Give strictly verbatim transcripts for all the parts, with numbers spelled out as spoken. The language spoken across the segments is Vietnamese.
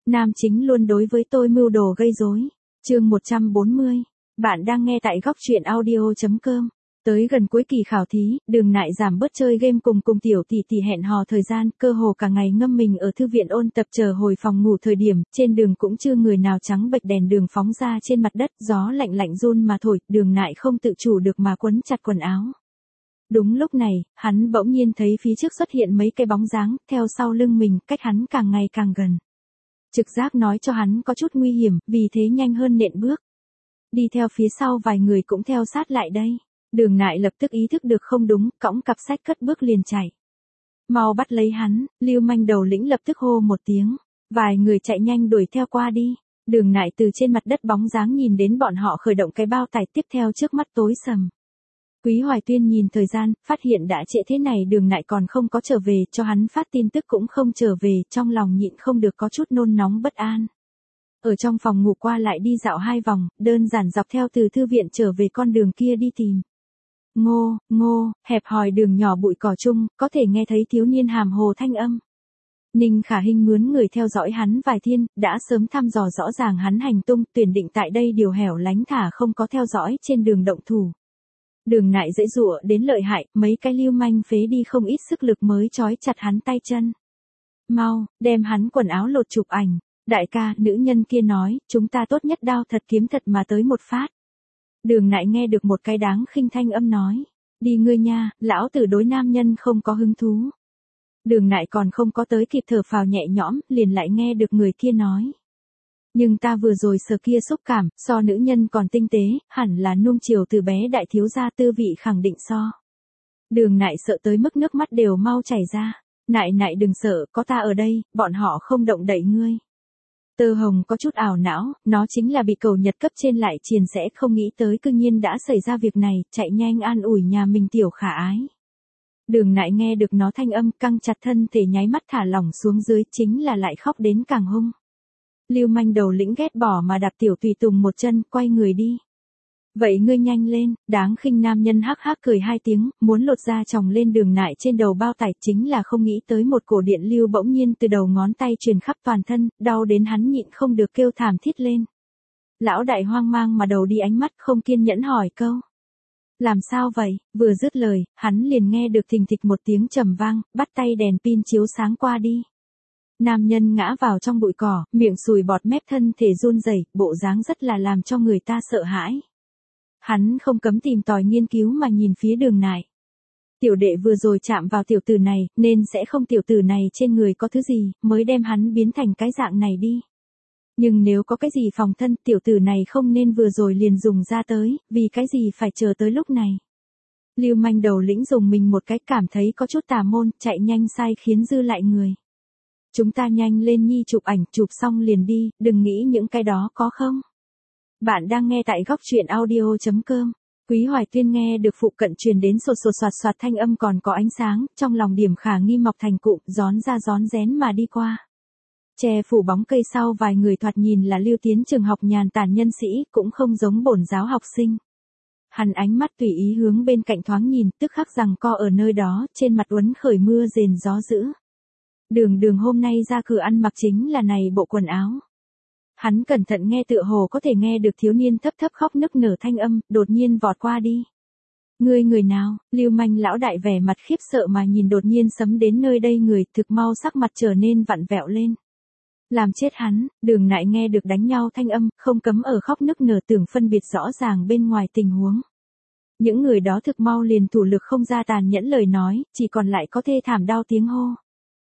Nam chính luôn đối với tôi mưu đồ gây rối. Chương một trăm bốn mươi. Bạn đang nghe tại góc truyện audio chấm com. Tới gần cuối kỳ khảo thí, Đường Nại giảm bớt chơi game cùng cùng tiểu tỷ tỷ hẹn hò thời gian, cơ hồ cả ngày ngâm mình ở thư viện ôn tập chờ hồi phòng ngủ thời điểm, trên đường cũng chưa người nào trắng bệch đèn đường phóng ra trên mặt đất, gió lạnh lạnh run mà thổi, Đường Nại không tự chủ được mà quấn chặt quần áo. Đúng lúc này, hắn bỗng nhiên thấy phía trước xuất hiện mấy cái bóng dáng, theo sau lưng mình, cách hắn càng ngày càng gần. Trực giác nói cho hắn có chút nguy hiểm, vì thế nhanh hơn nện bước. Đi theo phía sau vài người cũng theo sát lại đây. Đường Nại lập tức ý thức được không đúng, cõng cặp sách cất bước liền chạy. Mau bắt lấy hắn, lưu manh đầu lĩnh lập tức hô một tiếng. Vài người chạy nhanh đuổi theo qua đi. Đường Nại từ trên mặt đất bóng dáng nhìn đến bọn họ khởi động cái bao tải tiếp theo trước mắt tối sầm. Quý Hoài Tuyên nhìn thời gian, phát hiện đã trễ thế này Đường Nại còn không có trở về, cho hắn phát tin tức cũng không trở về, trong lòng nhịn không được có chút nôn nóng bất an. Ở trong phòng ngủ qua lại đi dạo hai vòng, đơn giản dọc theo từ thư viện trở về con đường kia đi tìm. Ngô, ngô, hẹp hòi đường nhỏ bụi cỏ chung, có thể nghe thấy thiếu niên hàm hồ thanh âm. Ninh Khả Hinh mướn người theo dõi hắn vài thiên, đã sớm thăm dò rõ ràng hắn hành tung, tuyển định tại đây điều hẻo lánh thả không có theo dõi trên đường động thủ. Đường Nại dễ dụa đến lợi hại, mấy cái lưu manh phế đi không ít sức lực mới trói chặt hắn tay chân. Mau, đem hắn quần áo lột chụp ảnh. Đại ca, nữ nhân kia nói, chúng ta tốt nhất đao thật kiếm thật mà tới một phát. Đường Nại nghe được một cái đáng khinh thanh âm nói. Đi ngươi nha, lão tử đối nam nhân không có hứng thú. Đường Nại còn không có tới kịp thở phào nhẹ nhõm, liền lại nghe được người kia nói. Nhưng ta vừa rồi sờ kia xúc cảm, so nữ nhân còn tinh tế, hẳn là nuông chiều từ bé đại thiếu gia tư vị khẳng định so. Đường Nại sợ tới mức nước mắt đều mau chảy ra. Nại nại đừng sợ, có ta ở đây, bọn họ không động đậy ngươi. Tơ Hồng có chút ảo não, nó chính là bị cầu nhật cấp trên lại triền sẽ không nghĩ tới cư nhiên đã xảy ra việc này, chạy nhanh an ủi nhà mình tiểu khả ái. Đường Nại nghe được nó thanh âm căng chặt thân thể nháy mắt thả lỏng xuống dưới chính là lại khóc đến càng hung. Lưu manh đầu lĩnh ghét bỏ mà đạp tiểu tùy tùng một chân, quay người đi. Vậy ngươi nhanh lên, đáng khinh nam nhân hắc hắc cười hai tiếng, muốn lột da chồng lên Đường Nại trên đầu bao tải chính là không nghĩ tới một cổ điện lưu bỗng nhiên từ đầu ngón tay truyền khắp toàn thân, đau đến hắn nhịn không được kêu thảm thiết lên. Lão đại hoang mang mà đầu đi ánh mắt không kiên nhẫn hỏi câu. Làm sao vậy, vừa dứt lời, hắn liền nghe được thình thịch một tiếng trầm vang, bắt tay đèn pin chiếu sáng qua đi. Nam nhân ngã vào trong bụi cỏ, miệng sùi bọt mép thân thể run rẩy, bộ dáng rất là làm cho người ta sợ hãi. Hắn không cấm tìm tòi nghiên cứu mà nhìn phía Đường Nại. Tiểu đệ vừa rồi chạm vào tiểu tử này, nên sẽ không tiểu tử này trên người có thứ gì, mới đem hắn biến thành cái dạng này đi. Nhưng nếu có cái gì phòng thân, tiểu tử này không nên vừa rồi liền dùng ra tới, vì cái gì phải chờ tới lúc này. Lưu manh đầu lĩnh dùng mình một cái cảm thấy có chút tà môn, chạy nhanh sai khiến dư lại người. Chúng ta nhanh lên nhi chụp ảnh, chụp xong liền đi, đừng nghĩ những cái đó có không. Bạn đang nghe tại góc truyện audio chấm com. Quý Hoài Tuyên nghe được phụ cận truyền đến sột sột soạt soạt thanh âm còn có ánh sáng, trong lòng điểm khả nghi mọc thành cụm, gión ra gión rén mà đi qua. Che phủ bóng cây sau vài người thoạt nhìn là lưu tiến trường học nhàn tản nhân sĩ, cũng không giống bổn giáo học sinh. Hắn ánh mắt tùy ý hướng bên cạnh thoáng nhìn, tức khắc rằng co ở nơi đó, trên mặt uốn khởi mưa rền gió dữ. Đường Đường hôm nay ra cửa ăn mặc chính là này bộ quần áo. Hắn cẩn thận nghe tựa hồ có thể nghe được thiếu niên thấp thấp khóc nức nở thanh âm, đột nhiên vọt qua đi. Ngươi người nào, lưu manh lão đại vẻ mặt khiếp sợ mà nhìn đột nhiên sấm đến nơi đây người, thực mau sắc mặt trở nên vặn vẹo lên. Làm chết hắn, Đường Nại nghe được đánh nhau thanh âm, không cấm ở khóc nức nở tưởng phân biệt rõ ràng bên ngoài tình huống. Những người đó thực mau liền thủ lực không ra tàn nhẫn lời nói, chỉ còn lại có thê thảm đau tiếng hô.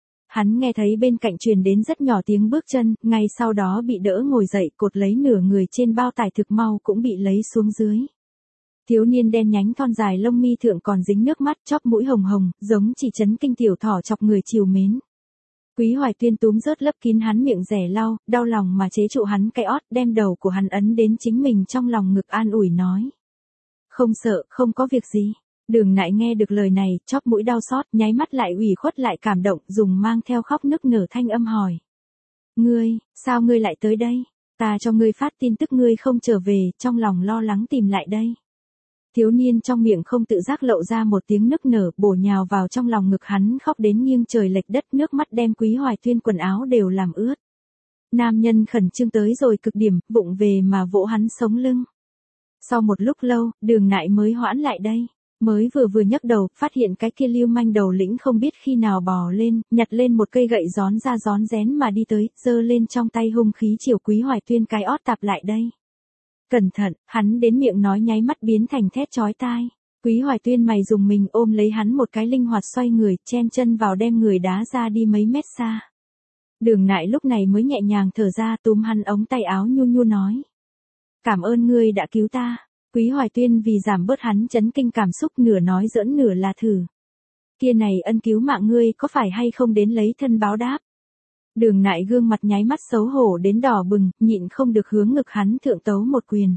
Hắn nghe thấy bên cạnh truyền đến rất nhỏ tiếng bước chân, ngay sau đó bị đỡ ngồi dậy, cột lấy nửa người trên bao tải thực mau cũng bị lấy xuống dưới. Thiếu niên đen nhánh thon dài lông mi thượng còn dính nước mắt, chóp mũi hồng hồng, giống chỉ chấn kinh tiểu thỏ chọc người chiều mến. Quý Hoài Tuyên túm rớt lấp kín hắn miệng rẻ lau, đau lòng mà chế trụ hắn cái ót, đem đầu của hắn ấn đến chính mình trong lòng ngực an ủi nói. Không sợ, không có việc gì. Đường Nại nghe được lời này, chóp mũi đau xót, nháy mắt lại ủy khuất lại cảm động, dùng mang theo khóc nức nở thanh âm hỏi. Ngươi, sao ngươi lại tới đây? Ta cho ngươi phát tin tức ngươi không trở về, trong lòng lo lắng tìm lại đây. Thiếu niên trong miệng không tự giác lậu ra một tiếng nức nở, bổ nhào vào trong lòng ngực hắn khóc đến nghiêng trời lệch đất, nước mắt đem Quý Hoài Tuyên quần áo đều làm ướt. Nam nhân khẩn trương tới rồi cực điểm, vụng về mà vỗ hắn sống lưng. Sau một lúc lâu, Đường Nại mới hoãn lại đây. Mới vừa vừa nhấc đầu, phát hiện cái kia lưu manh đầu lĩnh không biết khi nào bò lên, nhặt lên một cây gậy gión ra gión rén mà đi tới, giơ lên trong tay hung khí chiều Quý Hoài Tuyên cái ót tạp lại đây. Cẩn thận, hắn đến miệng nói nháy mắt biến thành thét chói tai. Quý Hoài Tuyên mày dùng mình ôm lấy hắn một cái linh hoạt xoay người, chen chân vào đem người đá ra đi mấy mét xa. Đường Nại lúc này mới nhẹ nhàng thở ra, túm hắn ống tay áo nhu nhu nói. Cảm ơn ngươi đã cứu ta. Quý Hoài Tuyên vì giảm bớt hắn chấn kinh cảm xúc nửa nói giỡn nửa là thử. Kia này ân cứu mạng ngươi có phải hay không đến lấy thân báo đáp. Đường Nại gương mặt nháy mắt xấu hổ đến đỏ bừng, nhịn không được hướng ngực hắn thượng tấu một quyền.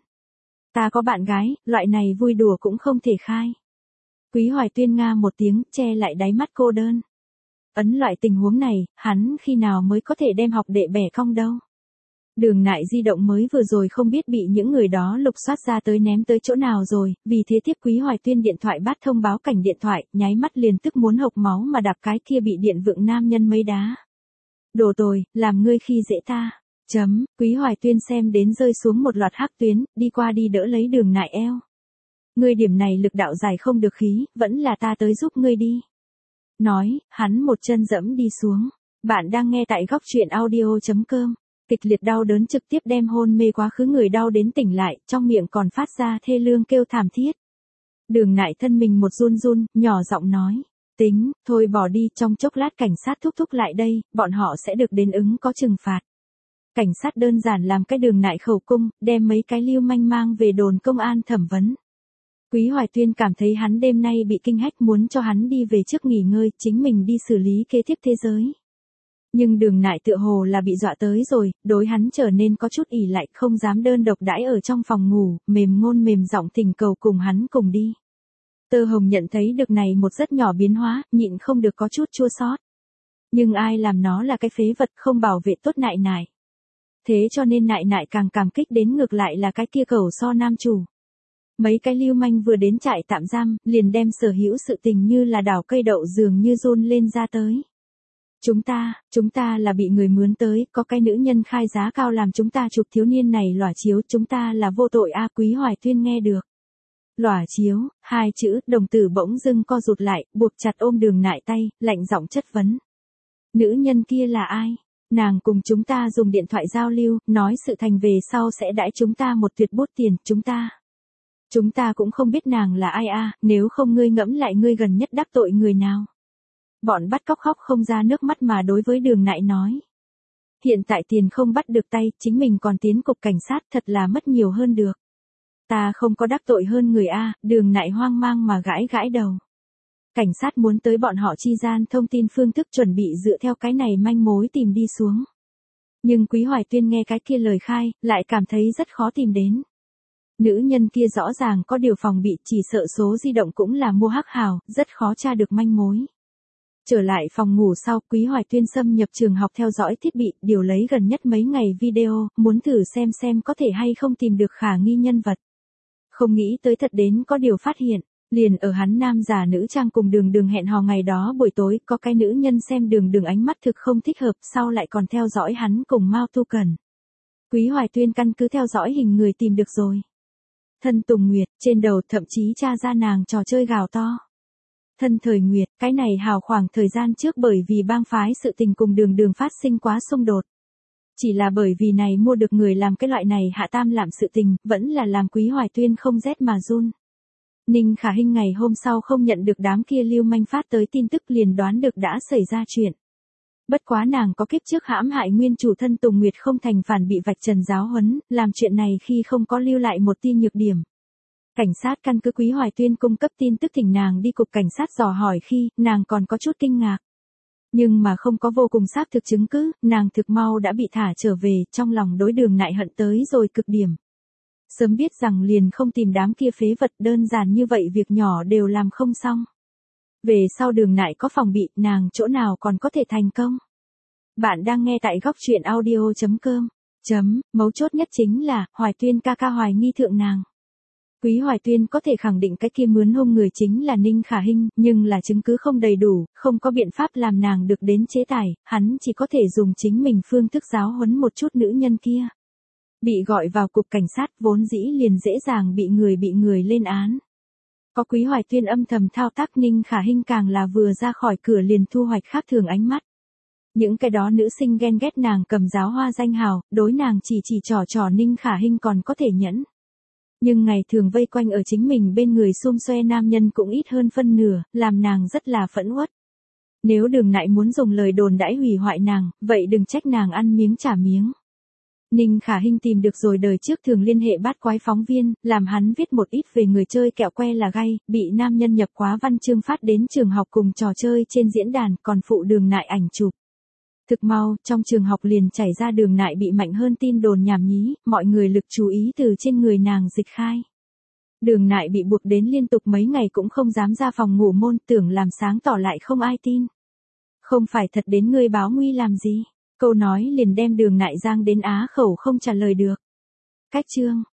Ta có bạn gái, loại này vui đùa cũng không thể khai. Quý Hoài Tuyên nga một tiếng, che lại đáy mắt cô đơn. Ấn loại tình huống này, hắn khi nào mới có thể đem học đệ bẻ cong đâu. Đường Nại di động mới vừa rồi không biết bị những người đó lục soát ra tới ném tới chỗ nào rồi, vì thế tiếp Quý Hoài Tuyên điện thoại bắt thông báo cảnh điện thoại, nháy mắt liền tức muốn hộc máu mà đạp cái kia bị điện vượng nam nhân mấy đá. Đồ tồi, làm ngươi khi dễ ta. Chấm, Quý Hoài Tuyên xem đến rơi xuống một loạt hắc tuyến, đi qua đi đỡ lấy Đường Nại eo. Ngươi điểm này lực đạo dài không được khí, vẫn là ta tới giúp ngươi đi. Nói, hắn một chân dẫm đi xuống. Bạn đang nghe tại góc truyện audio chấm com. Kịch liệt đau đớn trực tiếp đem hôn mê quá khứ người đau đến tỉnh lại, trong miệng còn phát ra thê lương kêu thảm thiết. Đường Nại thân mình một run run, nhỏ giọng nói. Tính, thôi bỏ đi, trong chốc lát cảnh sát thúc thúc lại đây, bọn họ sẽ được đến ứng có trừng phạt. Cảnh sát đơn giản làm cái Đường Nại khẩu cung, đem mấy cái lưu manh mang về đồn công an thẩm vấn. Quý Hoài Tuyên cảm thấy hắn đêm nay bị kinh hách muốn cho hắn đi về trước nghỉ ngơi, chính mình đi xử lý kế tiếp thế giới. Nhưng Đường Nại tựa hồ là bị dọa tới rồi, đối hắn trở nên có chút ỉ lại, không dám đơn độc đãi ở trong phòng ngủ, mềm ngôn mềm giọng thỉnh cầu cùng hắn cùng đi. Tơ Hồng nhận thấy được này một rất nhỏ biến hóa, nhịn không được có chút chua xót. Nhưng ai làm nó là cái phế vật không bảo vệ tốt Nại Nại. Thế cho nên Nại Nại càng cảm kích đến ngược lại là cái kia cẩu so nam chủ. Mấy cái lưu manh vừa đến trại tạm giam, liền đem sở hữu sự tình như là đảo cây đậu dường như run lên ra tới. Chúng ta, chúng ta là bị người mướn tới, có cái nữ nhân khai giá cao làm chúng ta chụp thiếu niên này lỏa chiếu, chúng ta là vô tội a. Quý Hoài Tuyên nghe được. Lỏa chiếu, hai chữ, đồng tử bỗng dưng co rụt lại, buộc chặt ôm Đường Nại tay, lạnh giọng chất vấn. Nữ nhân kia là ai? Nàng cùng chúng ta dùng điện thoại giao lưu, nói sự thành về sau sẽ đãi chúng ta một tuyệt bút tiền, chúng ta. Chúng ta cũng không biết nàng là ai a, nếu không ngươi ngẫm lại ngươi gần nhất đắc tội người nào. Bọn bắt cóc khóc không ra nước mắt mà đối với Đường Nại nói. Hiện tại tiền không bắt được tay, chính mình còn tiến cục cảnh sát thật là mất nhiều hơn được. Ta không có đắc tội hơn người a. Đường Nại hoang mang mà gãi gãi đầu. Cảnh sát muốn tới bọn họ chi gian thông tin phương thức chuẩn bị dựa theo cái này manh mối tìm đi xuống. Nhưng Quý Hoài Tuyên nghe cái kia lời khai, lại cảm thấy rất khó tìm đến. Nữ nhân kia rõ ràng có điều phòng bị, chỉ sợ số di động cũng là mua hắc hào, rất khó tra được manh mối. Trở lại phòng ngủ sau, Quý Hoài Tuyên xâm nhập trường học theo dõi thiết bị, điều lấy gần nhất mấy ngày video, muốn thử xem xem có thể hay không tìm được khả nghi nhân vật. Không nghĩ tới thật đến có điều phát hiện, liền ở hắn nam giả nữ trang cùng Đường Đường hẹn hò ngày đó buổi tối, có cái nữ nhân xem Đường Đường ánh mắt thực không thích hợp, sau lại còn theo dõi hắn cùng Mao Tu Cần. Quý Hoài Tuyên căn cứ theo dõi hình người tìm được rồi. Thân Tùng Nguyệt, trên đầu thậm chí tra ra nàng trò chơi gào to. Thân Thời Nguyệt, cái này hào khoảng thời gian trước bởi vì bang phái sự tình cùng Đường Đường phát sinh quá xung đột. Chỉ là bởi vì này mua được người làm cái loại này hạ tam lạm sự tình, vẫn là làm Quý Hoài Tuyên không rét mà run. Ninh Khả Hinh ngày hôm sau không nhận được đám kia lưu manh phát tới tin tức liền đoán được đã xảy ra chuyện. Bất quá nàng có kiếp trước hãm hại nguyên chủ Thân Tùng Nguyệt không thành phản bị vạch trần giáo huấn, làm chuyện này khi không có lưu lại một tin nhược điểm. Cảnh sát căn cứ Quý Hoài Tuyên cung cấp tin tức thỉnh nàng đi cục cảnh sát dò hỏi khi, nàng còn có chút kinh ngạc. Nhưng mà không có vô cùng xác thực chứng cứ, nàng thực mau đã bị thả trở về, trong lòng đối Đường Nại hận tới rồi cực điểm. Sớm biết rằng liền không tìm đám kia phế vật, đơn giản như vậy việc nhỏ đều làm không xong. Về sau Đường Nại có phòng bị, nàng chỗ nào còn có thể thành công. Bạn đang nghe tại góc truyện audio chấm com. Chấm, mấu chốt nhất chính là, Hoài Tuyên ca ca hoài nghi thượng nàng. Quý Hoài Tuyên có thể khẳng định cái kia mướn hông người chính là Ninh Khả Hinh, nhưng là chứng cứ không đầy đủ, không có biện pháp làm nàng được đến chế tài, hắn chỉ có thể dùng chính mình phương thức giáo huấn một chút nữ nhân kia. Bị gọi vào cục cảnh sát vốn dĩ liền dễ dàng bị người bị người lên án. Có Quý Hoài Tuyên âm thầm thao tác, Ninh Khả Hinh càng là vừa ra khỏi cửa liền thu hoạch khác thường ánh mắt. Những cái đó nữ sinh ghen ghét nàng cầm giáo hoa danh hào, đối nàng chỉ chỉ trò trò Ninh Khả Hinh còn có thể nhẫn. Nhưng ngày thường vây quanh ở chính mình bên người xum xoe nam nhân cũng ít hơn phân nửa, làm nàng rất là phẫn uất. Nếu Đường Nại muốn dùng lời đồn đãi hủy hoại nàng, vậy đừng trách nàng ăn miếng trả miếng. Ninh Khả Hinh tìm được rồi đời trước thường liên hệ bát quái phóng viên, làm hắn viết một ít về người chơi kẹo que là gay, bị nam nhân nhập quá văn chương phát đến trường học cùng trò chơi trên diễn đàn, còn phụ Đường Nại ảnh chụp. Thực mau, trong trường học liền chảy ra Đường Nại bị mạnh hơn tin đồn nhảm nhí, mọi người lực chú ý từ trên người nàng dịch khai. Đường Nại bị buộc đến liên tục mấy ngày cũng không dám ra phòng ngủ môn, tưởng làm sáng tỏ lại không ai tin. Không phải thật đến ngươi báo nguy làm gì? Câu nói liền đem Đường Nại giang đến á khẩu không trả lời được. Cách chương